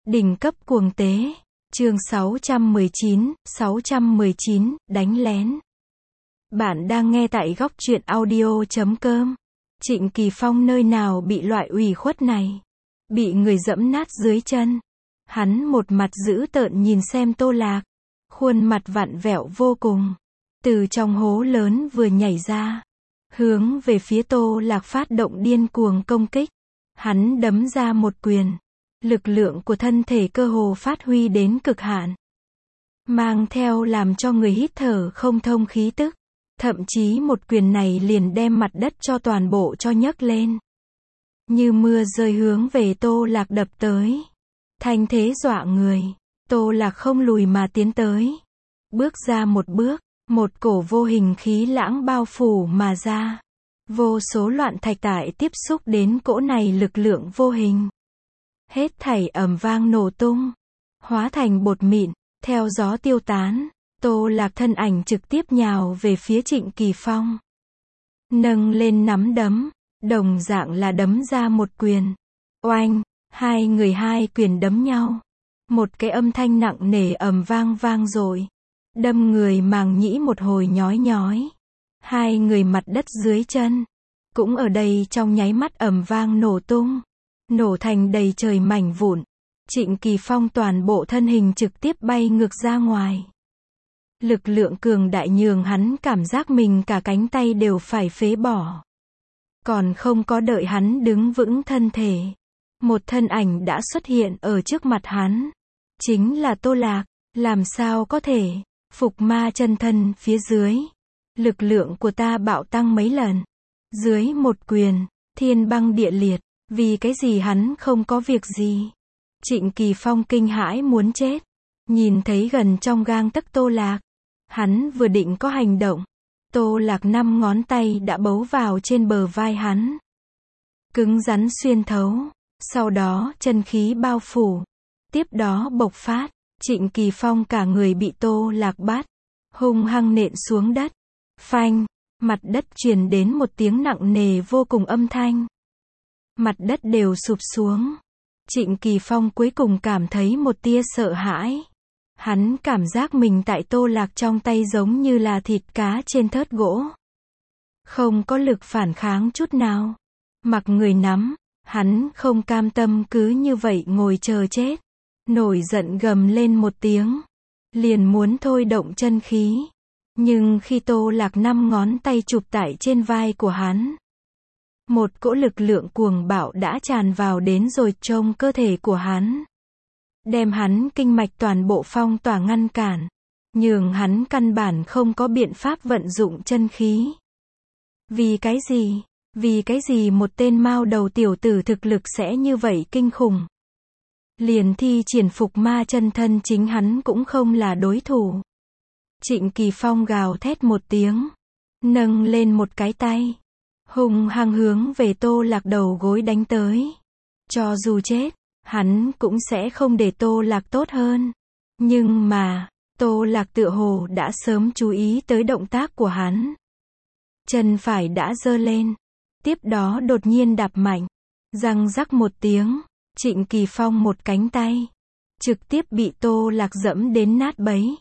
Đỉnh cấp cuồng tế. Chương 619, đánh lén. Bạn đang nghe tại góc truyện audio.com. Trịnh Kỳ Phong nơi nào bị loại ủy khuất này. Bị người giẫm nát dưới chân. Hắn một mặt dữ tợn nhìn xem Tô Lạc. Khuôn mặt vặn vẹo vô cùng. Từ trong hố lớn vừa nhảy ra. Hướng về phía Tô Lạc phát động điên cuồng công kích. Hắn đấm ra một quyền. Lực lượng của thân thể cơ hồ phát huy đến cực hạn. Mang theo làm cho người hít thở không thông khí tức. Thậm chí một quyền này liền đem mặt đất cho toàn bộ cho nhấc lên. Như mưa rơi hướng về Tô Lạc đập tới. Thanh thế dọa người. Tô Lạc không lùi mà tiến tới. Bước ra một bước, một cổ vô hình khí lãng bao phủ mà ra. Vô số loạn thạch tại tiếp xúc đến cỗ này lực lượng vô hình. Hết thảy ầm vang nổ tung. Hóa thành bột mịn, theo gió tiêu tán. Tô Lạc thân ảnh trực tiếp nhào về phía Trịnh Kỳ Phong. Nâng lên nắm đấm, đồng dạng là đấm ra một quyền. Oanh, hai người hai quyền đấm nhau. Một cái âm thanh nặng nề ầm vang vang dội. Đâm người màng nhĩ một hồi nhói nhói. Hai người mặt đất dưới chân. Cũng ở đây trong nháy mắt ầm vang nổ tung. Nổ thành đầy trời mảnh vụn. Trịnh Kỳ Phong toàn bộ thân hình trực tiếp bay ngược ra ngoài. Lực lượng cường đại nhường hắn cảm giác mình cả cánh tay đều phải phế bỏ. Còn không có đợi hắn đứng vững thân thể. Một thân ảnh đã xuất hiện ở trước mặt hắn. Chính là Tô Lạc. Làm sao có thể? Phục ma chân thân phía dưới. Lực lượng của ta bạo tăng mấy lần. Dưới một quyền, thiên băng địa liệt. Vì cái gì hắn không có việc gì? Trịnh Kỳ Phong kinh hãi muốn chết. Nhìn thấy gần trong gang tấc Tô Lạc. Hắn vừa định có hành động. Tô Lạc 5 ngón tay đã bấu vào trên bờ vai hắn. Cứng rắn xuyên thấu. Sau đó chân khí bao phủ. Tiếp đó bộc phát. Trịnh Kỳ Phong cả người bị Tô Lạc bắt. Hung hăng nện xuống đất. Phanh. Mặt đất truyền đến một tiếng nặng nề vô cùng âm thanh. Mặt đất đều sụp xuống. Trịnh Kỳ Phong cuối cùng cảm thấy một tia sợ hãi. Hắn cảm giác mình tại Tô Lạc trong tay giống như là thịt cá trên thớt gỗ. Không có lực phản kháng chút nào. Mặc người nắm, hắn không cam tâm cứ như vậy ngồi chờ chết. Nổi giận gầm lên một tiếng. Liền muốn thôi động chân khí. Nhưng khi Tô Lạc 5 ngón tay chụp tại trên vai của hắn. Một cỗ lực lượng cuồng bạo đã tràn vào đến rồi trong cơ thể của hắn. Đem hắn kinh mạch toàn bộ phong tỏa ngăn cản. Nhường hắn căn bản không có biện pháp vận dụng chân khí. Vì cái gì? Vì cái gì một tên mao đầu tiểu tử thực lực sẽ như vậy kinh khủng? Liền thi triển phục ma chân thân chính hắn cũng không là đối thủ. Trịnh Kỳ Phong gào thét một tiếng. Nâng lên một cái tay. Hung hăng hướng về Tô Lạc đầu gối đánh tới. Cho dù chết, hắn cũng sẽ không để Tô Lạc tốt hơn. Nhưng mà, Tô Lạc tựa hồ đã sớm chú ý tới động tác của hắn. Chân phải đã giơ lên. Tiếp đó đột nhiên đạp mạnh. Răng rắc một tiếng. Trịnh Kỳ Phong một cánh tay. Trực tiếp bị Tô Lạc dẫm đến nát bấy.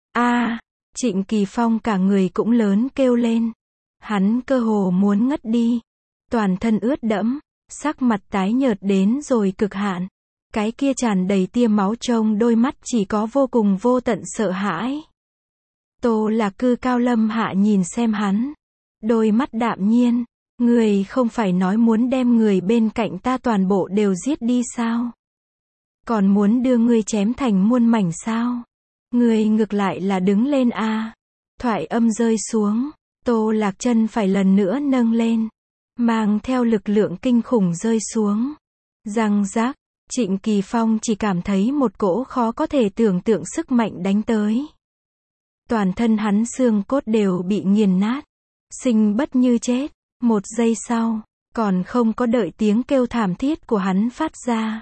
Trịnh Kỳ Phong cả người cũng lớn kêu lên. Hắn cơ hồ muốn ngất đi. Toàn thân ướt đẫm. Sắc mặt tái nhợt đến rồi cực hạn. Cái kia tràn đầy tia máu trong đôi mắt chỉ có vô cùng vô tận sợ hãi. Tô Lạc cư cao lâm hạ nhìn xem hắn. Đôi mắt đạm nhiên. Người không phải nói muốn đem người bên cạnh ta toàn bộ đều giết đi sao? Còn muốn đưa ngươi chém thành muôn mảnh sao? Ngươi ngược lại là đứng lên a. Thoại âm rơi xuống. Tô Lạc chân phải lần nữa nâng lên. Mang theo lực lượng kinh khủng rơi xuống. Răng rác. Trịnh Kỳ Phong chỉ cảm thấy một cỗ khó có thể tưởng tượng sức mạnh đánh tới. Toàn thân hắn xương cốt đều bị nghiền nát. Sinh bất như chết. Một giây sau, còn không có đợi tiếng kêu thảm thiết của hắn phát ra.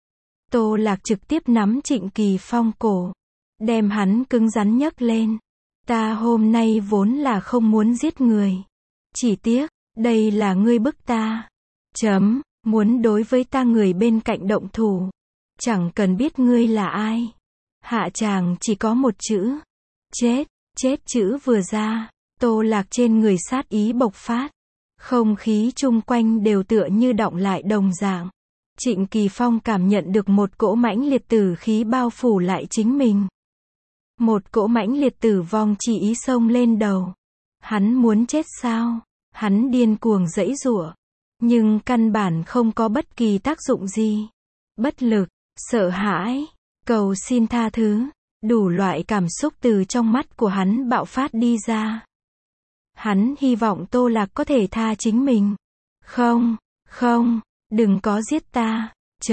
Tô Lạc trực tiếp nắm Trịnh Kỳ Phong cổ. Đem hắn cứng rắn nhấc lên. Ta hôm nay vốn là không muốn giết người. Chỉ tiếc, đây là ngươi bức ta. Muốn đối với ta người bên cạnh động thủ. chẳng cần biết ngươi là ai. Hạ tràng chỉ có một chữ. Chết. Chết chữ vừa ra, Tô Lạc trên người sát ý bộc phát. Không khí chung quanh đều tựa như đọng lại đồng dạng. Trịnh Kỳ Phong cảm nhận được một cỗ mãnh liệt tử khí bao phủ lại chính mình. Một cỗ mãnh liệt tử vong chỉ ý xông lên đầu. Hắn muốn chết sao? Hắn điên cuồng giãy giụa, nhưng căn bản không có bất kỳ tác dụng gì. Bất lực, sợ hãi, cầu xin tha thứ, đủ loại cảm xúc từ trong mắt của hắn bạo phát đi ra. Hắn hy vọng Tô Lạc có thể tha chính mình. Không, không, đừng có giết ta.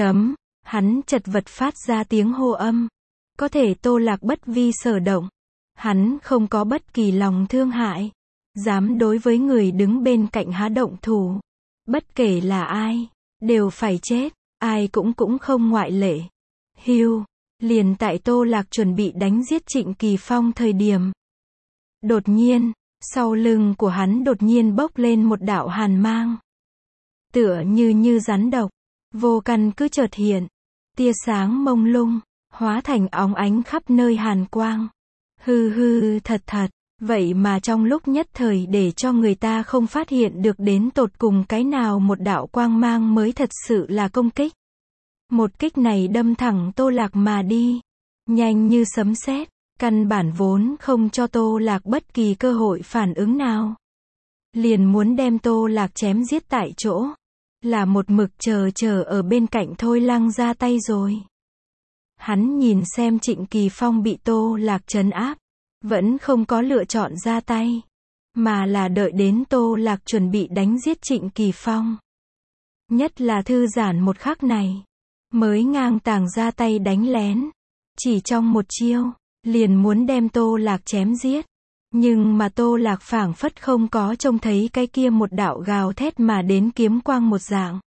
Hắn chật vật phát ra tiếng hô âm. Có thể Tô Lạc bất vi sở động. Hắn không có bất kỳ lòng thương hại. Dám đối với người đứng bên cạnh há động thủ. Bất kể là ai, đều phải chết. Ai cũng không ngoại lệ. Hưu, liền tại Tô Lạc chuẩn bị đánh giết Trịnh Kỳ Phong thời điểm. Đột nhiên, sau lưng của hắn đột nhiên bốc lên một đạo hàn mang. Tựa như rắn độc, vô căn cứ chợt hiện. Tia sáng mông lung, hóa thành óng ánh khắp nơi hàn quang. Hư thật. Vậy mà trong lúc nhất thời để cho người ta không phát hiện được đến tột cùng cái nào một đạo quang mang mới thật sự là công kích. Một kích này đâm thẳng Tô Lạc mà đi. Nhanh như sấm sét, căn bản vốn không cho Tô Lạc bất kỳ cơ hội phản ứng nào. Liền muốn đem Tô Lạc chém giết tại chỗ. Là một mực chờ ở bên cạnh Thôi Lăng ra tay rồi. Hắn nhìn xem Trịnh Kỳ Phong bị Tô Lạc trấn áp. Vẫn không có lựa chọn ra tay. Mà là đợi đến Tô Lạc chuẩn bị đánh giết Trịnh Kỳ Phong. Nhất là thư giãn một khắc này. Mới ngang tàng ra tay đánh lén. Chỉ trong một chiêu, liền muốn đem Tô Lạc chém giết. Nhưng mà Tô Lạc phảng phất không có trông thấy cái kia một đạo gào thét mà đến kiếm quang một dạng.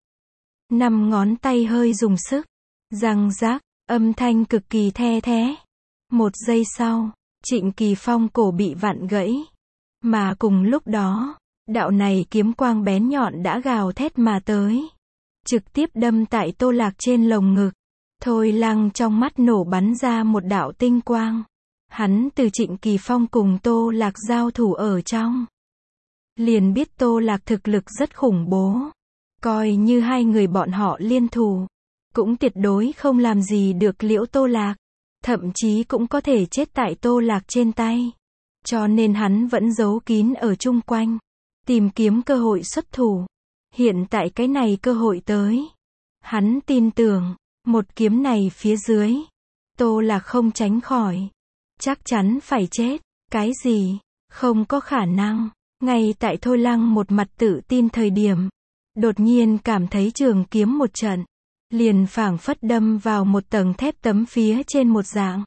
5 ngón tay hơi dùng sức. Răng rác, âm thanh cực kỳ the thé. 1 giây sau, Trịnh Kỳ Phong cổ bị vặn gãy. Mà cùng lúc đó, đạo này kiếm quang bén nhọn đã gào thét mà tới. Trực tiếp đâm tại Tô Lạc trên lồng ngực. Thôi Lăng trong mắt nổ bắn ra một đạo tinh quang. Hắn từ Trịnh Kỳ Phong cùng Tô Lạc giao thủ ở trong. Liền biết Tô Lạc thực lực rất khủng bố. Coi như hai người bọn họ liên thủ. Cũng tuyệt đối không làm gì được Liễu Tô Lạc. Thậm chí cũng có thể chết tại Tô Lạc trên tay. Cho nên hắn vẫn giấu kín ở chung quanh. Tìm kiếm cơ hội xuất thủ. Hiện tại cái này cơ hội tới. Hắn tin tưởng, một kiếm này phía dưới, Tô Lạc không tránh khỏi. Chắc chắn phải chết. Cái gì? Không có khả năng. Ngay tại Thôi Lăng một mặt tự tin thời điểm. Đột nhiên cảm thấy trường kiếm một trận. Liền phảng phất đâm vào một tầng thép tấm phía trên một dạng.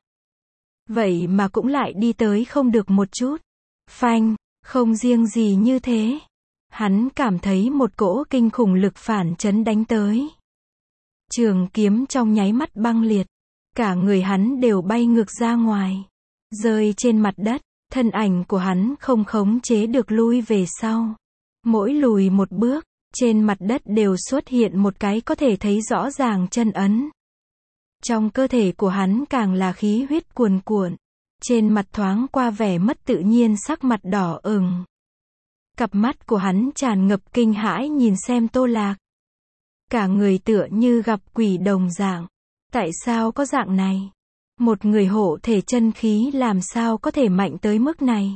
Vậy mà cũng lại đi tới không được một chút. Phanh, không riêng gì như thế. Hắn cảm thấy một cỗ kinh khủng lực phản chấn đánh tới. Trường kiếm trong nháy mắt băng liệt. Cả người hắn đều bay ngược ra ngoài. Rơi trên mặt đất. Thân ảnh của hắn không khống chế được lui về sau. Mỗi lùi một bước, trên mặt đất đều xuất hiện một cái có thể thấy rõ ràng chân ấn. Trong cơ thể của hắn càng là khí huyết cuồn cuộn. Trên mặt thoáng qua vẻ mất tự nhiên, sắc mặt đỏ ửng. Cặp mắt của hắn tràn ngập kinh hãi nhìn xem Tô Lạc. Cả người tựa như gặp quỷ đồng dạng. Tại sao có dạng này? Một người hộ thể chân khí làm sao có thể mạnh tới mức này?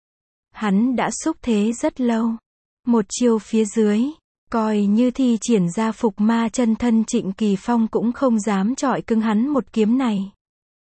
Hắn đã xúc thế rất lâu. Một chiêu phía dưới, coi như thi triển ra phục ma chân thân Trịnh Kỳ Phong cũng không dám chọi cứng hắn một kiếm này.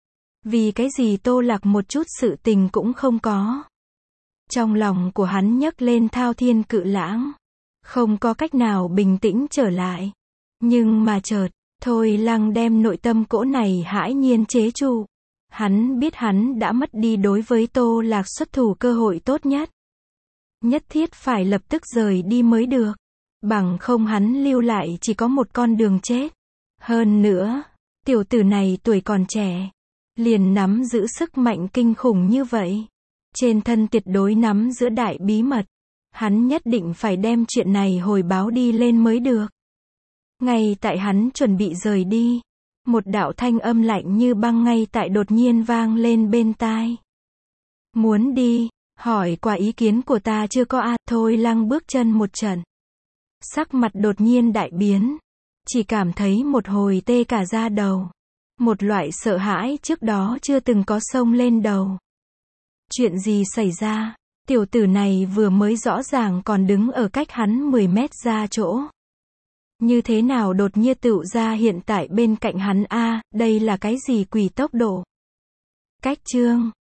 Vì cái gì Tô Lạc một chút sự tình cũng không có. Trong lòng của hắn nhấc lên thao thiên cự lãng. Không có cách nào bình tĩnh trở lại. Nhưng mà chợt, Thôi Lăng đem nội tâm cỗ này hãi nhiên chế trụ. Hắn biết hắn đã mất đi đối với Tô Lạc xuất thủ cơ hội tốt nhất. Nhất thiết phải lập tức rời đi mới được. Bằng không hắn lưu lại chỉ có một con đường chết. Hơn nữa, tiểu tử này tuổi còn trẻ. Liền nắm giữ sức mạnh kinh khủng như vậy. Trên thân tuyệt đối nắm giữ đại bí mật. Hắn nhất định phải đem chuyện này hồi báo đi lên mới được. Ngay tại hắn chuẩn bị rời đi. Một đạo thanh âm lạnh như băng ngay tại đột nhiên vang lên bên tai. Muốn đi, hỏi qua ý kiến của ta chưa có a. Thôi Lăng bước chân một trận. Sắc mặt đột nhiên đại biến. Chỉ cảm thấy một hồi tê cả da đầu. Một loại sợ hãi trước đó chưa từng có xông lên đầu. Chuyện gì xảy ra? Tiểu tử này vừa mới rõ ràng còn đứng ở cách hắn 10 mét ra chỗ. Như thế nào đột nhiên tựu ra hiện tại bên cạnh hắn a, đây là cái gì quỷ tốc độ? Cách chương